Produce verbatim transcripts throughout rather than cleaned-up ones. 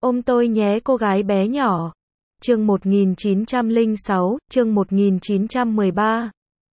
Ôm tôi nhé cô gái bé nhỏ. Chương một nghìn chín trăm lẻ sáu, chương một nghìn chín trăm mười ba.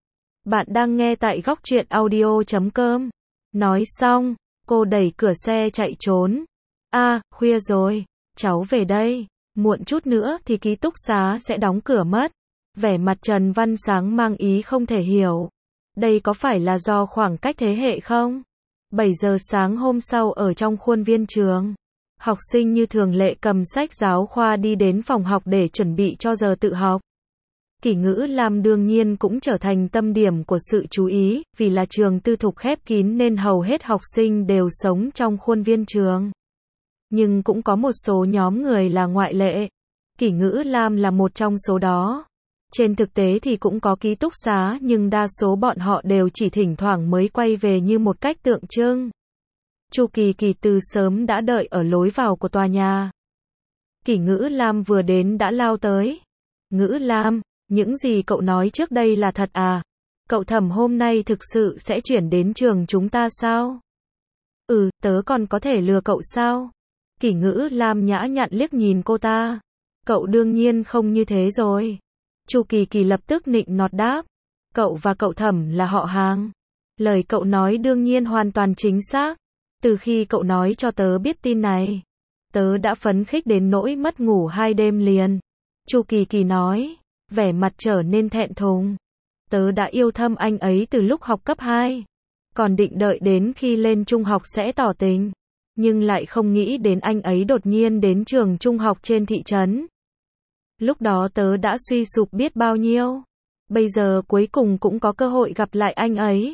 Bạn đang nghe tại góc truyện audio chấm com. Nói xong, cô đẩy cửa xe chạy trốn. À, khuya rồi, cháu về đây, muộn chút nữa thì ký túc xá sẽ đóng cửa mất. Vẻ mặt Trần Văn Sáng mang ý không thể hiểu. Đây có phải là do khoảng cách thế hệ không? bảy giờ sáng hôm sau ở trong khuôn viên trường, học sinh như thường lệ cầm sách giáo khoa đi đến phòng học để chuẩn bị cho giờ tự học. Kỷ ngữ Lam đương nhiên cũng trở thành tâm điểm của sự chú ý, vì là trường tư thục khép kín nên hầu hết học sinh đều sống trong khuôn viên trường. Nhưng cũng có một số nhóm người là ngoại lệ. Kỷ ngữ Lam là một trong số đó. Trên thực tế thì cũng có ký túc xá nhưng đa số bọn họ đều chỉ thỉnh thoảng mới quay về như một cách tượng trưng. Chu Kỳ Kỳ từ sớm đã đợi ở lối vào của tòa nhà. Kỷ ngữ Lam vừa đến đã lao tới. Ngữ Lam, những gì cậu nói trước đây là thật à? Cậu Thẩm hôm nay thực sự sẽ chuyển đến trường chúng ta sao? Ừ, tớ còn có thể lừa cậu sao? Kỷ ngữ Lam nhã nhặn liếc nhìn cô ta. Cậu đương nhiên không như thế rồi. Chu Kỳ Kỳ lập tức nịnh nọt đáp. Cậu và cậu Thẩm là họ hàng. Lời cậu nói đương nhiên hoàn toàn chính xác. Từ khi cậu nói cho tớ biết tin này, tớ đã phấn khích đến nỗi mất ngủ hai đêm liền. Chu Kỳ Kỳ nói, vẻ mặt trở nên thẹn thùng. Tớ đã yêu thâm anh ấy từ lúc học cấp hai. Còn định đợi đến khi lên trung học sẽ tỏ tình. Nhưng lại không nghĩ đến anh ấy đột nhiên đến trường trung học trên thị trấn. Lúc đó tớ đã suy sụp biết bao nhiêu. Bây giờ cuối cùng cũng có cơ hội gặp lại anh ấy.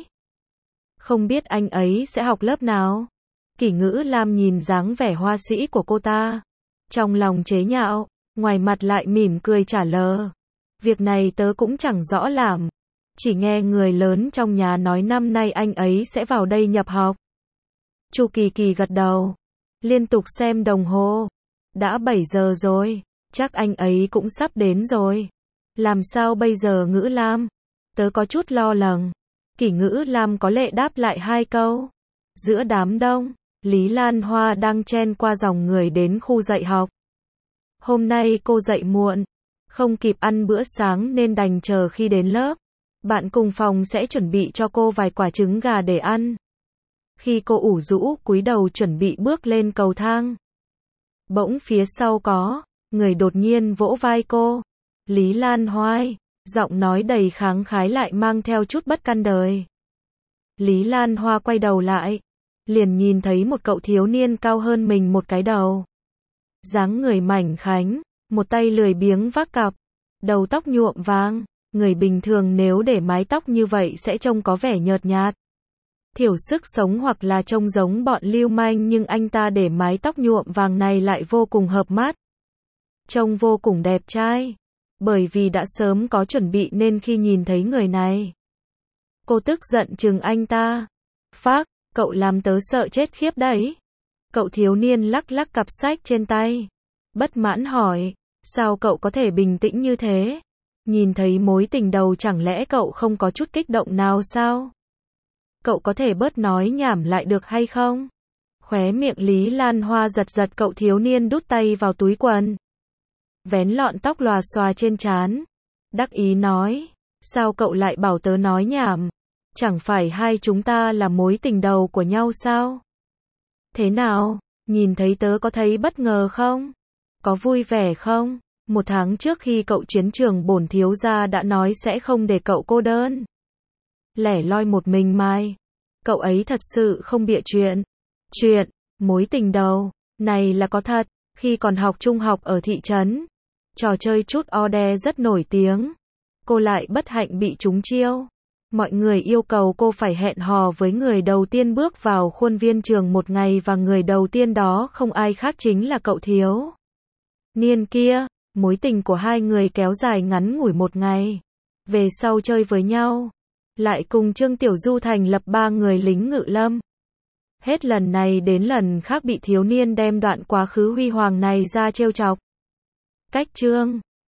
Không biết anh ấy sẽ học lớp nào? Kỷ ngữ Lam nhìn dáng vẻ hoa sĩ của cô ta. Trong lòng chế nhạo, ngoài mặt lại mỉm cười trả lời. Việc này tớ cũng chẳng rõ làm. Chỉ nghe người lớn trong nhà nói năm nay anh ấy sẽ vào đây nhập học. Chu Kỳ Kỳ gật đầu. Liên tục xem đồng hồ. Đã bảy giờ rồi. Chắc anh ấy cũng sắp đến rồi. Làm sao bây giờ Ngữ Lam? Tớ có chút lo lắng. Kỷ ngữ Lam có lệ đáp lại hai câu. Giữa đám đông, Lý Lan Hoa đang chen qua dòng người đến khu dạy học. Hôm nay cô dậy muộn, không kịp ăn bữa sáng nên đành chờ khi đến lớp. Bạn cùng phòng sẽ chuẩn bị cho cô vài quả trứng gà để ăn. Khi cô ủ rũ cúi đầu chuẩn bị bước lên cầu thang, bỗng phía sau có người đột nhiên vỗ vai cô. Lý Lan Hoa, giọng nói đầy kháng khái lại mang theo chút bất căn đời. Lý Lan Hoa quay đầu lại, liền nhìn thấy một cậu thiếu niên cao hơn mình một cái đầu. Dáng người mảnh khảnh, một tay lười biếng vác cặp, đầu tóc nhuộm vàng. Người bình thường nếu để mái tóc như vậy sẽ trông có vẻ nhợt nhạt, thiểu sức sống hoặc là trông giống bọn lưu manh, nhưng anh ta để mái tóc nhuộm vàng này lại vô cùng hợp mắt. Trông vô cùng đẹp trai. Bởi vì đã sớm có chuẩn bị nên khi nhìn thấy người này, cô tức giận trừng anh ta. Phác, cậu làm tớ sợ chết khiếp đấy. Cậu thiếu niên lắc lắc cặp sách trên tay, bất mãn hỏi, sao cậu có thể bình tĩnh như thế? Nhìn thấy mối tình đầu chẳng lẽ cậu không có chút kích động nào sao? Cậu có thể bớt nói nhảm lại được hay không? Khóe miệng Lý Lan Hoa giật giật, cậu thiếu niên đút tay vào túi quần, vén lọn tóc lòa xòa trên trán, đắc ý nói, sao cậu lại bảo tớ nói nhảm? Chẳng phải hai chúng ta là mối tình đầu của nhau sao? Thế nào, nhìn thấy tớ có thấy bất ngờ không? Có vui vẻ không? Một tháng trước khi cậu chuyến trường bổn thiếu gia đã nói sẽ không để cậu cô đơn lẻ loi một mình mai. Cậu ấy thật sự không bịa chuyện. Chuyện mối tình đầu này là có thật. Khi còn học trung học ở thị trấn, trò chơi trút ode rất nổi tiếng. Cô lại bất hạnh bị trúng chiêu. Mọi người yêu cầu cô phải hẹn hò với người đầu tiên bước vào khuôn viên trường một ngày, và người đầu tiên đó không ai khác chính là cậu thiếu niên kia. Mối tình của hai người kéo dài ngắn ngủi một ngày. Về sau chơi với nhau, lại cùng Trương Tiểu Du thành lập ba người lính ngự lâm. Hết lần này đến lần khác bị thiếu niên đem đoạn quá khứ huy hoàng này ra trêu chọc. Cách Trương